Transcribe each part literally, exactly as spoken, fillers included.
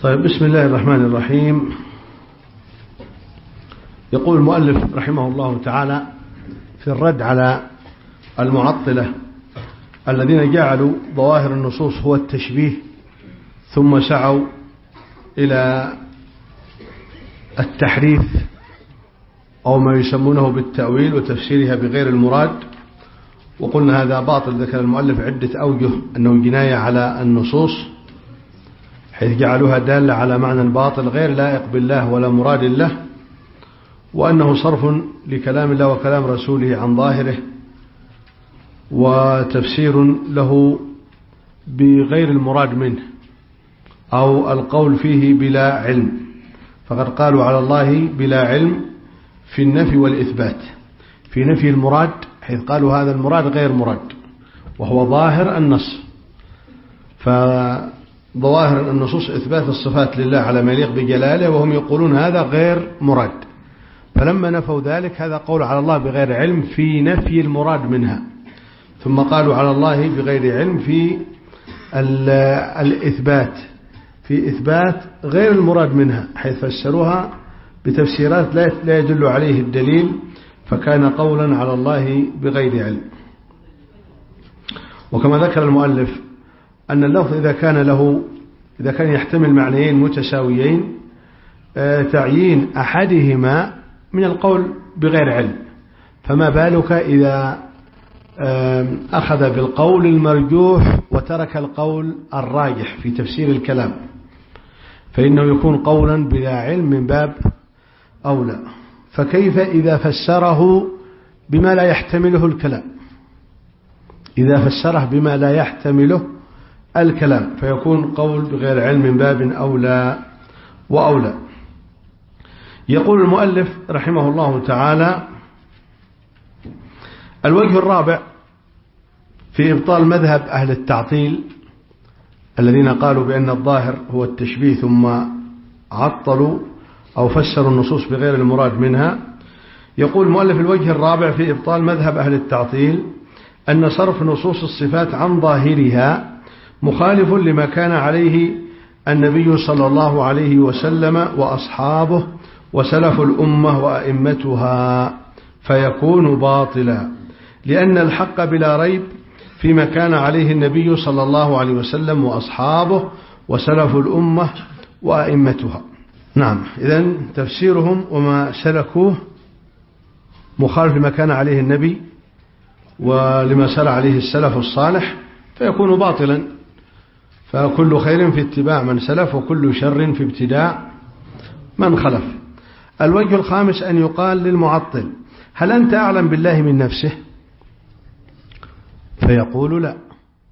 طيب، بسم الله الرحمن الرحيم. يقول المؤلف رحمه الله تعالى في الرد على المعطلة الذين جعلوا ظواهر النصوص هو التشبيه ثم سعوا إلى التحريف أو ما يسمونه بالتأويل وتفسيرها بغير المراد، وقلنا هذا باطل. ذكر المؤلف عدة أوجه أنه جناية على النصوص حيث جعلوها دالة على معنى باطل غير لائق بالله ولا مراد الله، وأنه صرف لكلام الله وكلام رسوله عن ظاهره وتفسير له بغير المراد منه أو القول فيه بلا علم، فقد قالوا على الله بلا علم في النفي والإثبات، في نفي المراد حيث قالوا هذا المراد غير مراد وهو ظاهر النص. فظواهر النصوص إثبات الصفات لله على ما يليق بجلاله، وهم يقولون هذا غير مراد، فلما نفوا ذلك هذا قول على الله بغير علم في نفي المراد منها، ثم قالوا على الله بغير علم في الإثبات في إثبات غير المراد منها حيث فسروها بتفسيرات لا يدل عليه الدليل، فكان قولا على الله بغير علم. وكما ذكر المؤلف أن اللفظ إذا كان له إذا كان يحتمل معنيين متساويين تعيين أحدهما من القول بغير علم، فما بالك إذا أخذ بالقول المرجوح وترك القول الراجح في تفسير الكلام، فإنه يكون قولا بلا علم من باب أولى. فكيف إذا فسره بما لا يحتمله الكلام إذا فسره بما لا يحتمله الكلام فيكون قول بغير علم من باب أولى وأولى. يقول المؤلف رحمه الله تعالى: الوجه الرابع في إبطال مذهب أهل التعطيل الذين قالوا بأن الظاهر هو التشبيه ثم عطلوا أو فسروا النصوص بغير المراد منها. يقول المؤلف: الوجه الرابع في إبطال مذهب أهل التعطيل أن صرف نصوص الصفات عن ظاهرها مخالف لما كان عليه النبي صلى الله عليه وسلم وأصحابه وسلف الأمة وأئمتها، فيكون باطلا، لأن الحق بلا ريب فيما كان عليه النبي صلى الله عليه وسلم وأصحابه وسلف الأمة وأئمتها. نعم، إذن تفسيرهم وما سلكوه مخالف لما كان عليه النبي ولما سار عليه السلف الصالح، فيكون باطلا. فكل خير في اتباع من سلف وكل شر في ابتداع من خلف. الوجه الخامس أن يقال للمعطل: هل أنت أعلم بالله من نفسه؟ فيقول لا،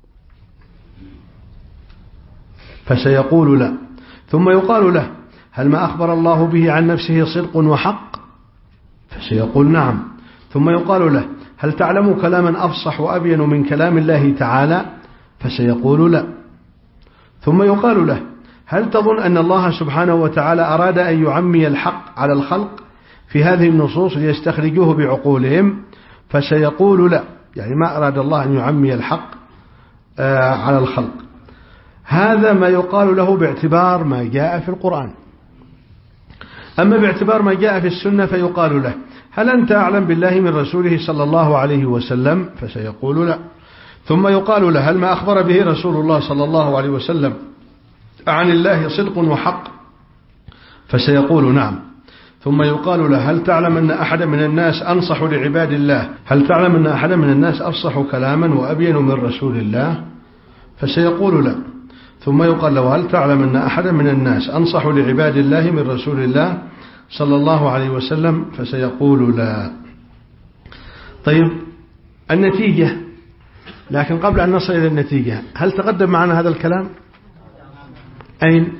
فسيقول لا. ثم يقال له: هل ما أخبر الله به عن نفسه صدق وحق؟ فسيقول نعم. ثم يقال له: هل تعلم كلاما أفصح وأبين من كلام الله تعالى؟ فسيقول لا. ثم يقال له: هل تظن أن الله سبحانه وتعالى أراد أن يعمي الحق على الخلق في هذه النصوص ليستخرجوه بعقولهم؟ فسيقول لا، يعني ما أراد الله أن يعمي الحق على الخلق. هذا ما يقال له باعتبار ما جاء في القرآن. أما باعتبار ما جاء في السنة فيقال له: هل أنت أعلم بالله من رسوله صلى الله عليه وسلم؟ فسيقول لا. ثم يقال له: هل ما أخبر به رسول الله صلى الله عليه وسلم عن الله صدق وحق؟ فسيقول نعم. ثم يقال له: هل تعلم أن أحد من الناس أنصح لعباد الله هل تعلم أن أحد من الناس أفصح كلاما وأبين من رسول الله؟ فسيقول لا. ثم يقال له: هل تعلم أن أحد من الناس أنصح لعباد الله من رسول الله صلى الله عليه وسلم؟ فسيقول لا. طيب، النتيجة. لكن قبل أن نصل إلى النتيجة، هل تقدم معنا هذا الكلام؟ أين؟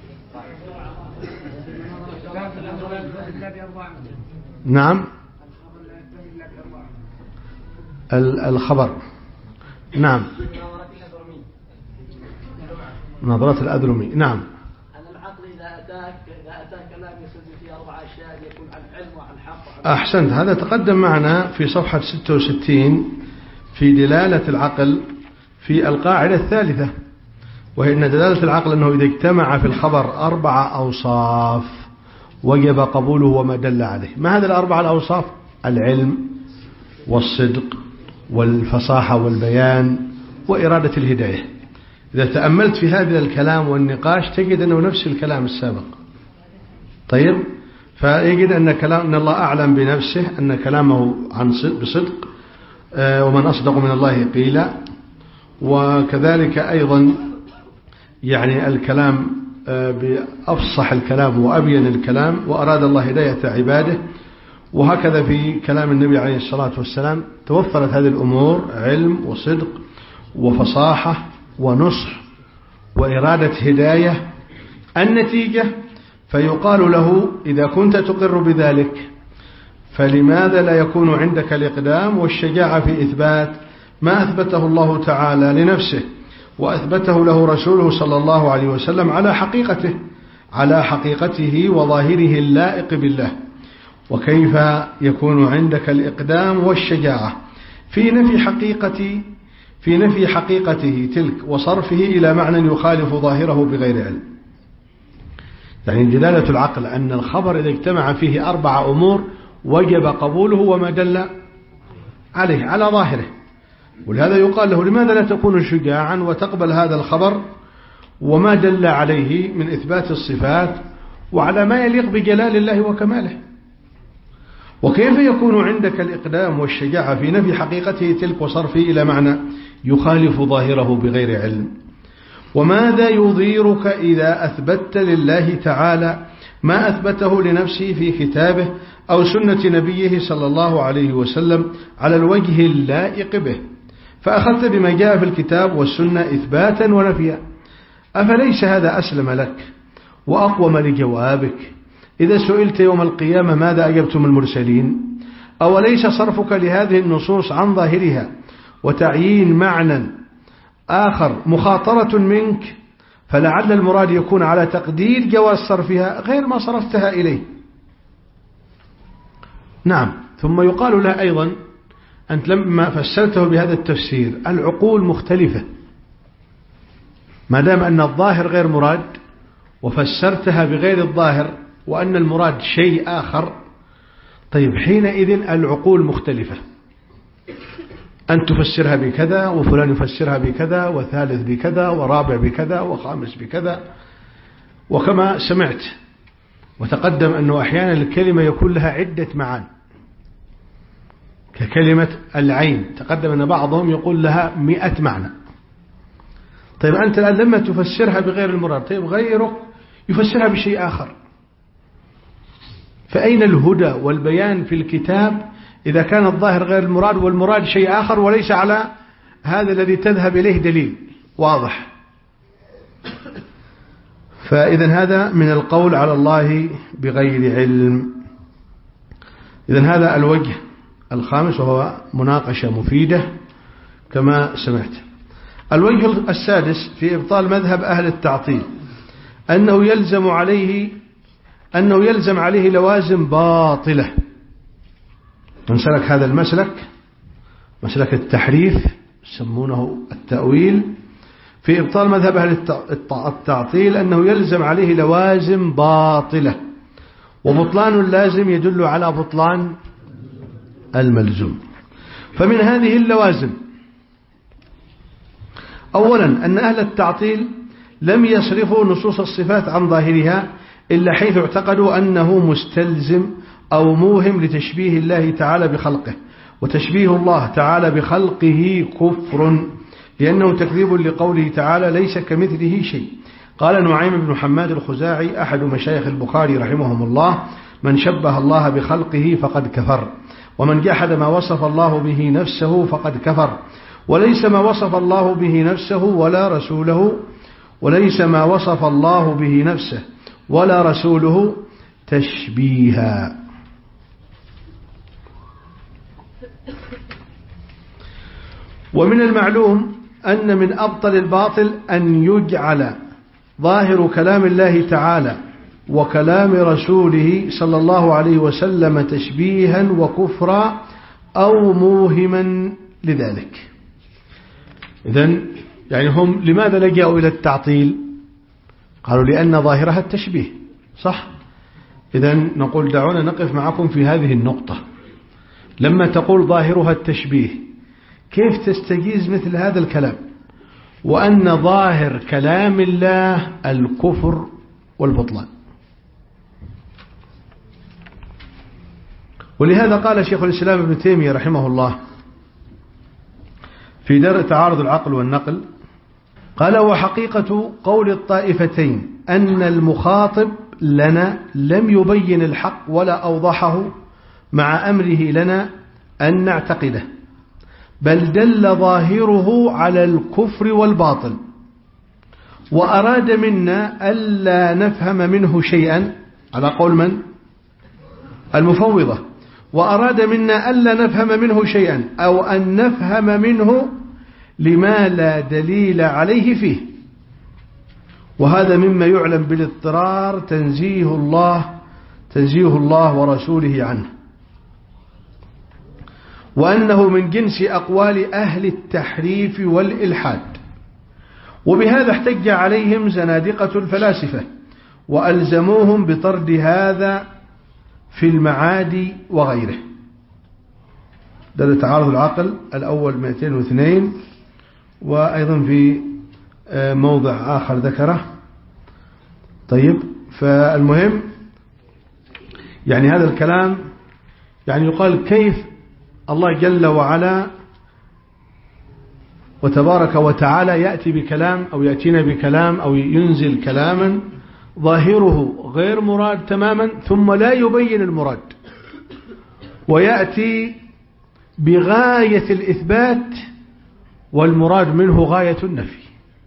نعم، الخبر. نعم، نظرة الأذرمي. نعم، أن العقل إذا أتاك إذا أتاك كلام يسد فيه أربع أشياء يكون عن علم وعن حق. أحسنت، هذا تقدم معنا في صفحة ستة وستين في دلالة العقل في القاعدة الثالثة، وإن دلالة العقل أنه إذا اجتمع في الخبر أربع أوصاف وجب قبوله وما دل عليه. ما هذه الأربعة الأوصاف؟ العلم والصدق والفصاحة والبيان وإرادة الهداية. إذا تأملت في هذا الكلام والنقاش تجد أنه نفس الكلام السابق. طيب، فيجد أن كلام أن الله أعلم بنفسه، أن كلامه عن بصدق، ومن أصدق من الله قيلا. وكذلك أيضا يعني الكلام بأفصح الكلام وأبين الكلام، وأراد الله هداية عباده. وهكذا في كلام النبي عليه الصلاة والسلام توفرت هذه الأمور: علم وصدق وفصاحة ونصح وإرادة هداية. النتيجة فيقال له: إذا كنت تقر بذلك فلماذا لا يكون عندك الإقدام والشجاعة في إثبات ما أثبته الله تعالى لنفسه وأثبته له رسوله صلى الله عليه وسلم على حقيقته على حقيقته وظاهره اللائق بالله؟ وكيف يكون عندك الإقدام والشجاعة في نفي حقيقة في نفي حقيقته تلك وصرفه إلى معنى يخالف ظاهره بغير علم؟ يعني دلالة العقل أن الخبر إذا اجتمع فيه أربع أمور وجب قبوله وما دل عليه على ظاهره. ولهذا يقال له: لماذا لا تكون شجاعا وتقبل هذا الخبر وما دل عليه من إثبات الصفات وعلى ما يليق بجلال الله وكماله؟ وكيف يكون عندك الإقدام والشجاعة في نفي حقيقته تلك وصرفه إلى معنى يخالف ظاهره بغير علم؟ وماذا يضيرك إذا أثبتت لله تعالى ما أثبته لنفسه في كتابه أو سنة نبيه صلى الله عليه وسلم على الوجه اللائق به، فأخذت بما جاء في الكتاب والسنة إثباتا ونفيا؟ أفليس هذا أسلم لك وأقوم لجوابك إذا سئلت يوم القيامة ماذا أجبتم المرسلين؟ أوليس صرفك لهذه النصوص عن ظاهرها وتعيين معنى آخر مخاطرة منك، فلعل المراد يكون على تقدير جواز صرفها غير ما صرفتها إليه؟ نعم. ثم يقال له أيضا: أنت لما فسرته بهذا التفسير العقول مختلفة، ما دام أن الظاهر غير مراد وفسرتها بغير الظاهر وأن المراد شيء آخر، طيب حينئذ العقول مختلفة، أن تفسرها بكذا وفلان يفسرها بكذا وثالث بكذا ورابع بكذا وخامس بكذا. وكما سمعت وتقدم أنه أحيانا الكلمة يكون لها عدة معان، ككلمة العين تقدم أن بعضهم يقول لها مئة معنى. طيب أنت الآن لما تفسرها بغير المراد، طيب غيرك يفسرها بشيء آخر، فأين الهدى والبيان في الكتاب إذا كان الظاهر غير المراد والمراد شيء آخر وليس على هذا الذي تذهب إليه دليل واضح؟ فإذا هذا من القول على الله بغير علم. إذا هذا الوجه الخامس وهو مناقشة مفيدة كما سمعت. الوجه السادس في إبطال مذهب أهل التعطيل أنه يلزم عليه أنه يلزم عليه لوازم باطلة. من سلك هذا المسلك مسلك التحريف يسمونه التأويل في إبطال مذهب أهل التعطيل أنه يلزم عليه لوازم باطلة، وبطلان اللازم يدل على بطلان الملزوم. فمن هذه اللوازم أولا أن أهل التعطيل لم يصرفوا نصوص الصفات عن ظاهرها إلا حيث اعتقدوا أنه مستلزم أو موهم لتشبيه الله تعالى بخلقه، وتشبيه الله تعالى بخلقه كفر، لأنه تكذيب لقوله تعالى ليس كمثله شيء. قال نعيم بن حماد الخزاعي أحد مشايخ البخاري رحمهم الله: من شبه الله بخلقه فقد كفر، ومن جحد ما وصف الله به نفسه فقد كفر، وليس ما وصف الله به نفسه ولا رسوله وليس ما وصف الله به نفسه ولا رسوله تشبيها. ومن المعلوم أن من أبطل الباطل أن يجعل ظاهر كلام الله تعالى وكلام رسوله صلى الله عليه وسلم تشبيها وكفرا أو موهما لذلك. إذن يعني هم لماذا لجأوا إلى التعطيل؟ قالوا لأن ظاهرها التشبيه، صح؟ إذن نقول دعونا نقف معكم في هذه النقطة. لما تقول ظاهرها التشبيه كيف تستجيز مثل هذا الكلام وأن ظاهر كلام الله الكفر والبطلان؟ ولهذا قال شيخ الإسلام ابن تيمية رحمه الله في درء تعارض العقل والنقل، قال: وحقيقة قول الطائفتين أن المخاطب لنا لم يبين الحق ولا أوضحه مع أمره لنا أن نعتقده، بل دل ظاهره على الكفر والباطل، وأراد منا ألا نفهم منه شيئا، على قول من؟ المفوضة. وأراد منا ألا نفهم منه شيئا أو أن نفهم منه لما لا دليل عليه فيه، وهذا مما يعلم بالاضطرار تنزيه الله تنزيه الله ورسوله عنه، وأنه من جنس أقوال أهل التحريف والإلحاد. وبهذا احتج عليهم زنادقة الفلاسفة وألزموهم بطرد هذا في المعاد وغيره. ده تعارض العقل الأول مئتين واثنين، وأيضا في موضع آخر ذكره. طيب، فالمهم يعني هذا الكلام يعني يقال كيف الله جل وعلا وتبارك وتعالى يأتي بكلام أو يأتينا بكلام أو ينزل كلاما ظاهره غير مراد تماما ثم لا يبين المراد، ويأتي بغاية الإثبات والمراد منه غاية النفي.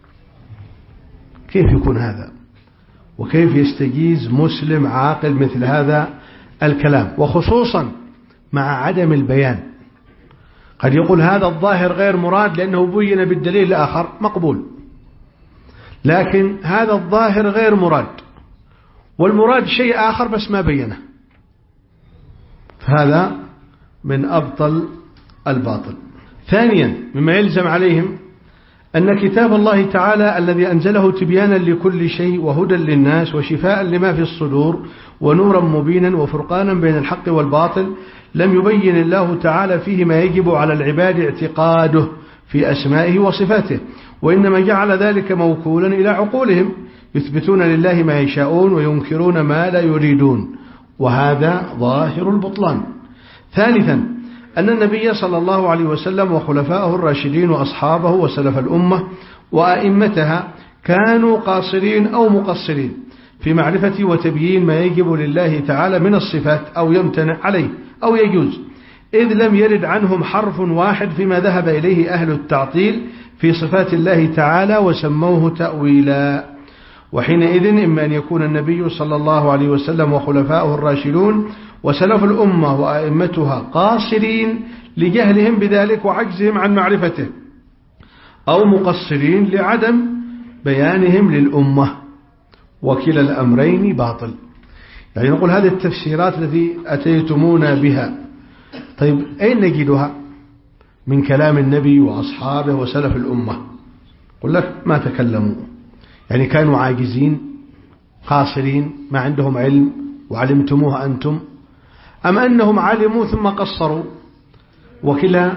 كيف يكون هذا؟ وكيف يستجيز مسلم عاقل مثل هذا الكلام، وخصوصا مع عدم البيان؟ قد يقول هذا الظاهر غير مراد لأنه بين بالدليل الآخر، مقبول، لكن هذا الظاهر غير مراد والمراد شيء آخر بس ما بينه، فهذا من أبطل الباطل. ثانيا مما يلزم عليهم أن كتاب الله تعالى الذي أنزله تبيانا لكل شيء وهدى للناس وشفاء لما في الصدور ونورا مبينا وفرقانا بين الحق والباطل لم يبين الله تعالى فيه ما يجب على العباد اعتقاده في أسمائه وصفاته، وإنما جعل ذلك موكولا إلى عقولهم يثبتون لله ما يشاءون وينكرون ما لا يريدون، وهذا ظاهر البطلان. ثالثا أن النبي صلى الله عليه وسلم وخلفائه الراشدين وأصحابه وسلف الأمة وأئمتها كانوا قاصرين أو مقصرين في معرفة وتبيين ما يجب لله تعالى من الصفات أو يمتنع عليه أو يجوز، إذ لم يرد عنهم حرف واحد فيما ذهب إليه أهل التعطيل في صفات الله تعالى وسموه تأويلا. وحينئذ إما أن يكون النبي صلى الله عليه وسلم وخلفائه الراشدون وسلف الأمة وأئمتها قاصرين لجهلهم بذلك وعجزهم عن معرفته، أو مقصرين لعدم بيانهم للأمة، وكلا الأمرين باطل. يعني نقول هذه التفسيرات التي أتيتمونا بها، طيب أين نجدها؟ من كلام النبي وأصحابه وسلف الأمة. قل لك ما تكلموا، يعني كانوا عاجزين قاصرين ما عندهم علم وعلمتموه أنتم، أم أنهم علموا ثم قصروا؟ وكلا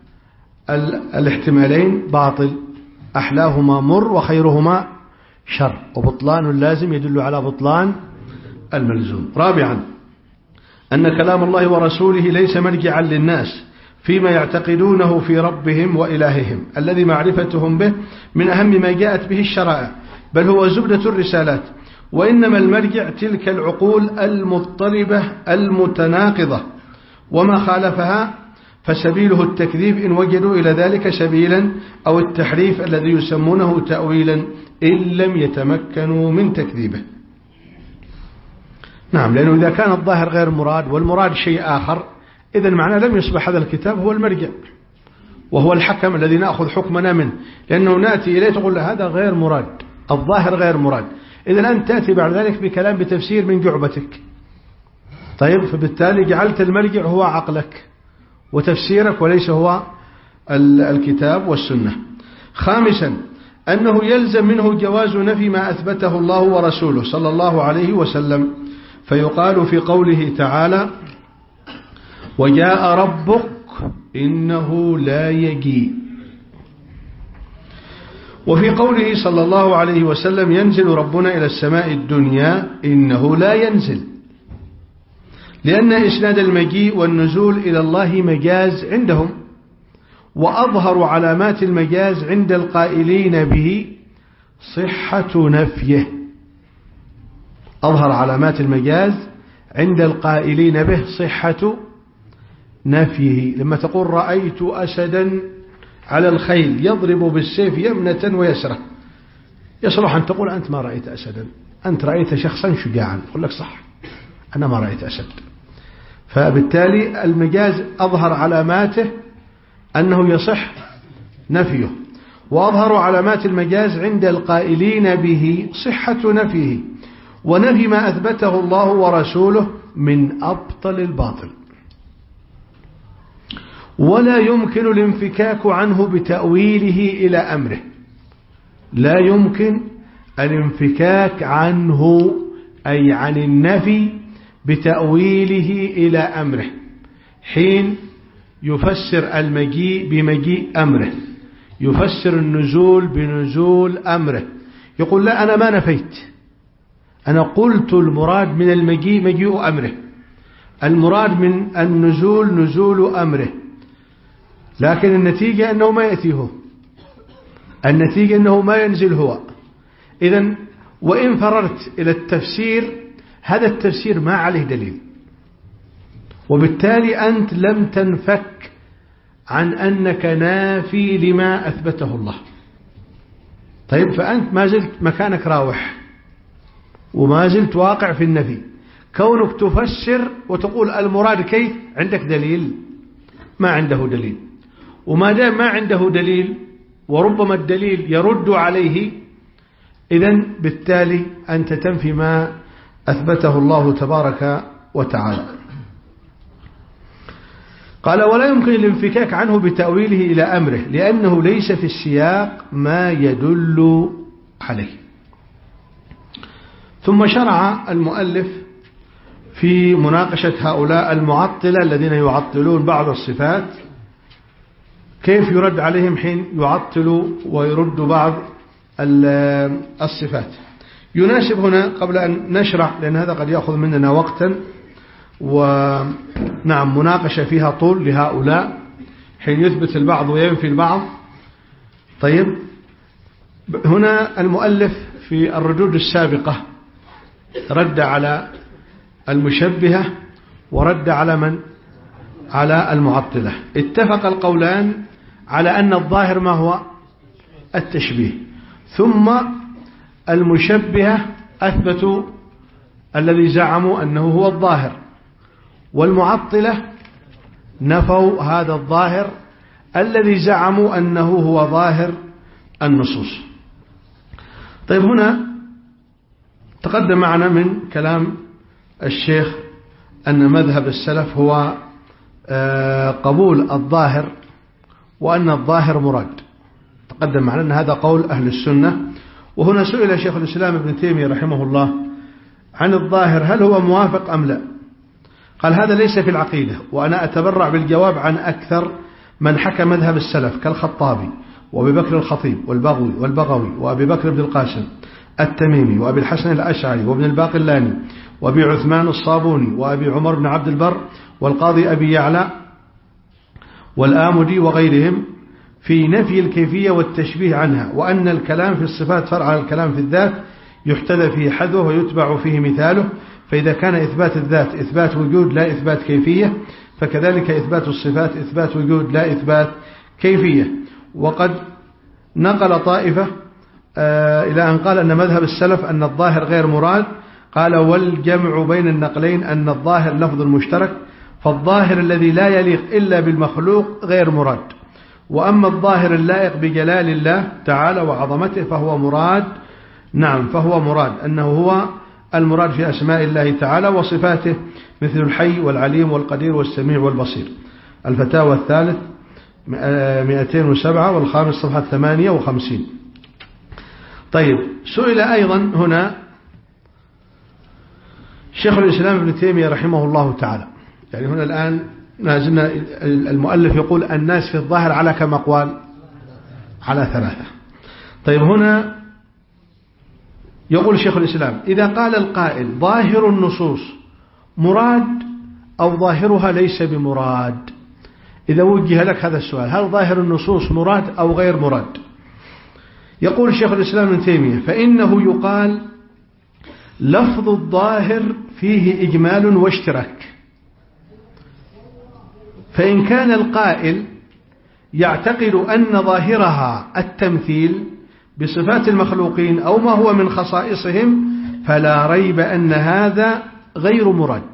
الاحتمالين باطل، أحلاهما مر وخيرهما شر، وبطلان اللازم يدل على بطلان الملزوم. رابعا أن كلام الله ورسوله ليس مرجعا للناس فيما يعتقدونه في ربهم وإلههم الذي معرفتهم به من أهم ما جاءت به الشرائع، بل هو زبدة الرسالات، وإنما المرجع تلك العقول المضطربة المتناقضة، وما خالفها فسبيله التكذيب إن وجدوا إلى ذلك سبيلا، أو التحريف الذي يسمونه تأويلا إن لم يتمكنوا من تكذيبه. نعم، لأنه إذا كان الظاهر غير مراد والمراد شيء آخر، إذن معناه لم يصبح هذا الكتاب هو المرجع وهو الحكم الذي نأخذ حكمنا منه، لأنه نأتي إليه تقول له هذا غير مراد، الظاهر غير مراد، إذن أنت تأتي بعد ذلك بكلام بتفسير من جعبتك. طيب، فبالتالي جعلت المرجع هو عقلك وتفسيرك وليس هو الكتاب والسنة. خامسا أنه يلزم منه جواز نفي ما أثبته الله ورسوله صلى الله عليه وسلم، فيقال في قوله تعالى: وجاء ربك إنه لا يجيء. وفي قوله صلى الله عليه وسلم: ينزل ربنا إلى السماء الدنيا إنه لا ينزل، لأن إسناد المجيء والنزول إلى الله مجاز عندهم، وأظهر علامات المجاز عند القائلين به صحة نفيه. أظهر علامات المجاز عند القائلين به صحة نفيه. لما تقول رأيت أسدا على الخيل يضرب بالسيف يمنة ويسرة، يصلح أن تقول أنت ما رأيت أسدا، أنت رأيت شخصا شجاعا. أقول لك صح، أنا ما رأيت أسد. فبالتالي المجاز أظهر علاماته أنه يصح نفيه، وأظهر علامات المجاز عند القائلين به صحة نفيه، ونفي ما أثبته الله ورسوله من أبطل الباطل، ولا يمكن الانفكاك عنه بتأويله إلى أمره. لا يمكن الانفكاك عنه أي عن النفي بتأويله إلى أمره، حين يفسر المجيء بمجيء أمره، يفسر النزول بنزول أمره، يقول لا أنا ما نفيت، أنا قلت المراد من المجيء مجيء أمره، المراد من النزول نزول أمره، لكن النتيجة أنه ما يأتي هو، النتيجة أنه ما ينزل هو. إذن وإن فررت إلى التفسير، هذا التفسير ما عليه دليل، وبالتالي أنت لم تنفك عن أنك نافي لما أثبته الله. طيب، فأنت ما زلت مكانك راوح، وما زلت واقع في النفي. كونك تفسر وتقول المراد كيف، عندك دليل؟ ما عنده دليل. وما دام ما عنده دليل، وربما الدليل يرد عليه، إذن بالتالي أنت تنفي ما أثبته الله تبارك وتعالى. قال: ولا يمكن الانفكاك عنه بتأويله إلى أمره، لأنه ليس في السياق ما يدل عليه. ثم شرع المؤلف في مناقشة هؤلاء المعطلة الذين يعطلون بعض الصفات، كيف يرد عليهم حين يعطلوا ويرد بعض الصفات. يناسب هنا قبل أن نشرح، لأن هذا قد يأخذ مننا وقتا، ونعم مناقشة فيها طول لهؤلاء حين يثبت البعض وينفي البعض. طيب، هنا المؤلف في الردود السابقة رد على المشبهة ورد على من؟ على المعطلة. اتفق القولان على أن الظاهر ما هو؟ التشبيه. ثم المشبهة أثبتوا الذي زعموا أنه هو الظاهر، والمعطلة نفوا هذا الظاهر الذي زعموا أنه هو ظاهر النصوص. طيب، هنا تقدم معنا من كلام الشيخ أن مذهب السلف هو قبول الظاهر، وأن الظاهر مراد. تقدم معنا أن هذا قول أهل السنة. وهنا سئل شيخ الإسلام ابن تيمية رحمه الله عن الظاهر هل هو موافق أم لا؟ قال: هذا ليس في العقيدة، وأنا أتبرع بالجواب عن أكثر من حكى مذهب السلف كالخطابي وأبي بكر الخطيب والبغوي والبغوي وأبي بكر بن القاسم التميمي وأبي الحسن الأشعري وابن الباقلاني وأبي عثمان الصابوني وأبي عمر بن عبد البر والقاضي أبي يعلى والآمدي وغيرهم في نفي الكيفية والتشبيه عنها، وأن الكلام في الصفات فرع على الكلام في الذات، يحتذى فيه حذوه ويتبع فيه مثاله. فإذا كان إثبات الذات إثبات وجود لا إثبات كيفية، فكذلك إثبات الصفات إثبات وجود لا إثبات كيفية. وقد نقل طائفة آه إلى أن قال أن مذهب السلف أن الظاهر غير مراد. قال: والجمع بين النقلين أن الظاهر لفظ مشترك، فالظاهر الذي لا يليق إلا بالمخلوق غير مراد، وأما الظاهر اللائق بجلال الله تعالى وعظمته فهو مراد. نعم، فهو مراد، أنه هو المراد في أسماء الله تعالى وصفاته، مثل الحي والعليم والقدير والسميع والبصير. الفتاوى الثالث مئتين وسبعة والخامس صفحة ثمانية وخمسين. طيب، سئل أيضا هنا شيخ الإسلام ابن تيمية رحمه الله تعالى، يعني هنا الآن نازلنا المؤلف يقول الناس في الظاهر على كم أقوال؟ على ثلاثة. طيب، هنا يقول شيخ الإسلام: إذا قال القائل ظاهر النصوص مراد أو ظاهرها ليس بمراد، إذا وجه لك هذا السؤال، هل ظاهر النصوص مراد أو غير مراد؟ يقول شيخ الإسلام ابن تيمية: فإنه يقال لفظ الظاهر فيه إجمال واشتراك، فإن كان القائل يعتقد أن ظاهرها التمثيل بصفات المخلوقين أو ما هو من خصائصهم فلا ريب أن هذا غير مراد.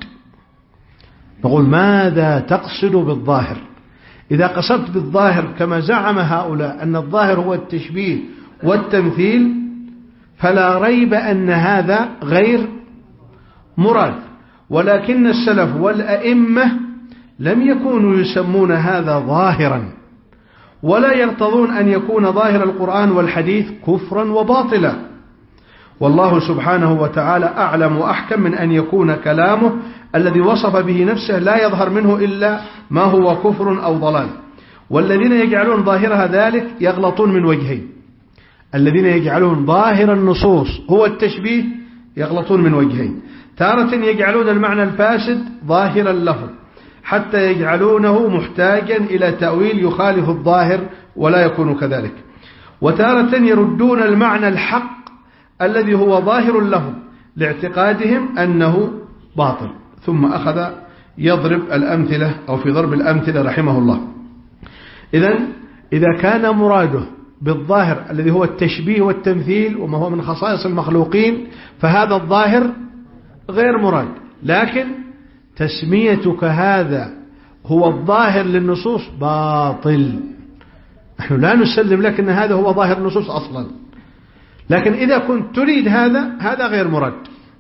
نقول: ماذا تقصد بالظاهر؟ إذا قصدت بالظاهر كما زعم هؤلاء أن الظاهر هو التشبيه والتمثيل فلا ريب أن هذا غير مراد، ولكن السلف والأئمة لم يكونوا يسمون هذا ظاهرا، ولا يرتضون أن يكون ظاهر القرآن والحديث كفرا وباطلا، والله سبحانه وتعالى أعلم وأحكم من أن يكون كلامه الذي وصف به نفسه لا يظهر منه إلا ما هو كفر أو ضلال. والذين يجعلون ظاهرها ذلك يغلطون من وجهين: الذين يجعلون ظاهر النصوص هو التشبيه يغلطون من وجهين، تارة يجعلون المعنى الفاسد ظاهر اللفظ حتى يجعلونه محتاجا إلى تأويل يخالف الظاهر ولا يكون كذلك، وتارة يردون المعنى الحق الذي هو ظاهر اللفظ لاعتقادهم أنه باطل. ثم أخذ يضرب الأمثلة أو في ضرب الأمثلة رحمه الله. إذن إذا كان مراده بالظاهر الذي هو التشبيه والتمثيل وما هو من خصائص المخلوقين فهذا الظاهر غير مراد، لكن تسميتك هذا هو الظاهر للنصوص باطل. نحن لا نسلم لك أن هذا هو ظاهر النصوص أصلا، لكن إذا كنت تريد هذا هذا غير مراد.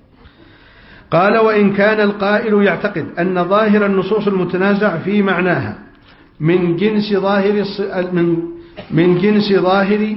قال: وإن كان القائل يعتقد أن ظاهر النصوص المتنازع في معناها من جنس ظاهر من من جنس ظاهر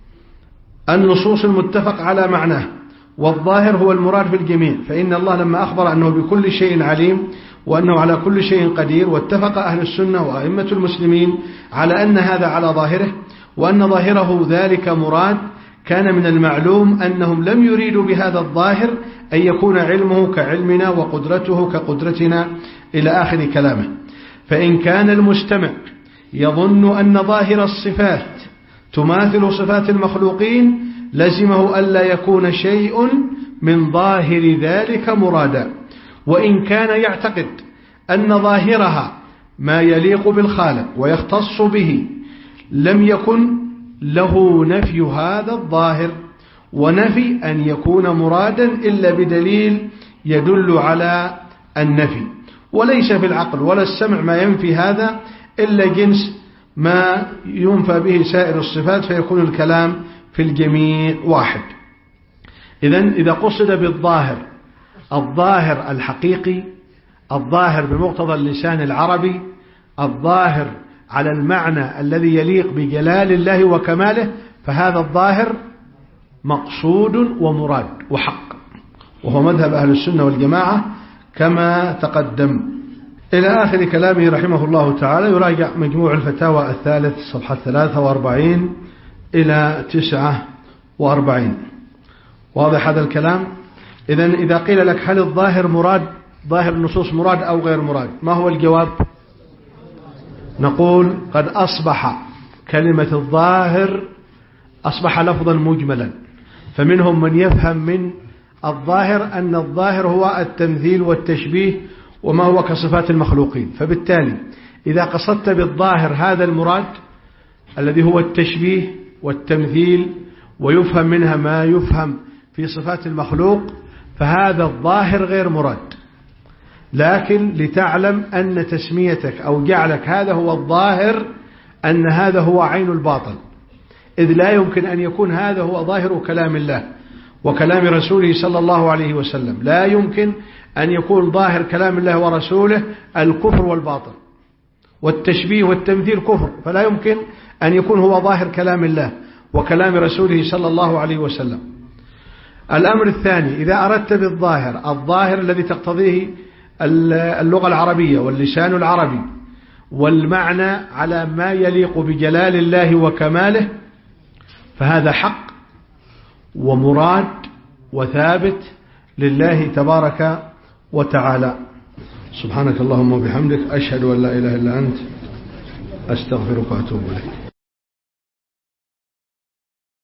النصوص المتفق على معناه، والظاهر هو المراد في الجميع، فإن الله لما أخبر أنه بكل شيء عليم وأنه على كل شيء قدير، واتفق أهل السنة وأئمة المسلمين على أن هذا على ظاهره وأن ظاهره ذلك مراد، كان من المعلوم أنهم لم يريدوا بهذا الظاهر أن يكون علمه كعلمنا وقدرته كقدرتنا إلى آخر كلامه. فإن كان المستمع يظن أن ظاهر الصفات تماثل صفات المخلوقين لزمه ألا يكون شيء من ظاهر ذلك مرادا، وإن كان يعتقد أن ظاهرها ما يليق بالخالق ويختص به لم يكن له نفي هذا الظاهر ونفي أن يكون مرادا إلا بدليل يدل على النفي، وليس في العقل ولا السمع ما ينفي هذا إلا جنس ما ينفى به سائر الصفات، فيكون الكلام في الجميع واحد. إذن إذا قصد بالظاهر الظاهر الحقيقي، الظاهر بمقتضى اللسان العربي، الظاهر على المعنى الذي يليق بجلال الله وكماله، فهذا الظاهر مقصود ومراد وحق، وهو مذهب أهل السنة والجماعة كما تقدم إلى آخر كلامه رحمه الله تعالى. يراجع مجموع الفتاوى الثالث صفحة ثلاثة وأربعين إلى تسعة وأربعين. واضح هذا الكلام؟ إذن إذا قيل لك هل الظاهر مراد، ظاهر النصوص مراد أو غير مراد، ما هو الجواب؟ نقول قد أصبح كلمة الظاهر أصبح لفظا مجملا، فمنهم من يفهم من الظاهر أن الظاهر هو التمثيل والتشبيه وما هو كصفات المخلوقين، فبالتالي إذا قصدت بالظاهر هذا المراد الذي هو التشبيه والتمثيل ويفهم منها ما يفهم في صفات المخلوق فهذا الظاهر غير مراد. لكن لتعلم أن تسميتك أو جعلك هذا هو الظاهر أن هذا هو عين الباطل، إذ لا يمكن أن يكون هذا هو ظاهر كلام الله وكلام رسوله صلى الله عليه وسلم، لا يمكن أن يكون ظاهر كلام الله ورسوله الكفر والباطل والتشبيه والتمثيل كفر، فلا يمكن أن يكون هو ظاهر كلام الله، وكلام رسوله صلى الله عليه وسلم. الأمر الثاني، إذا أردت بالظاهر الظاهر الذي تقتضيه اللغة العربية واللسان العربي والمعنى على ما يليق بجلال الله وكماله، فهذا حق ومراد وثابت لله تبارك وتعالى. سبحانك اللهم وبحمدك، أشهد أن لا إله إلا أنت، أستغفرك وأتوب إليك.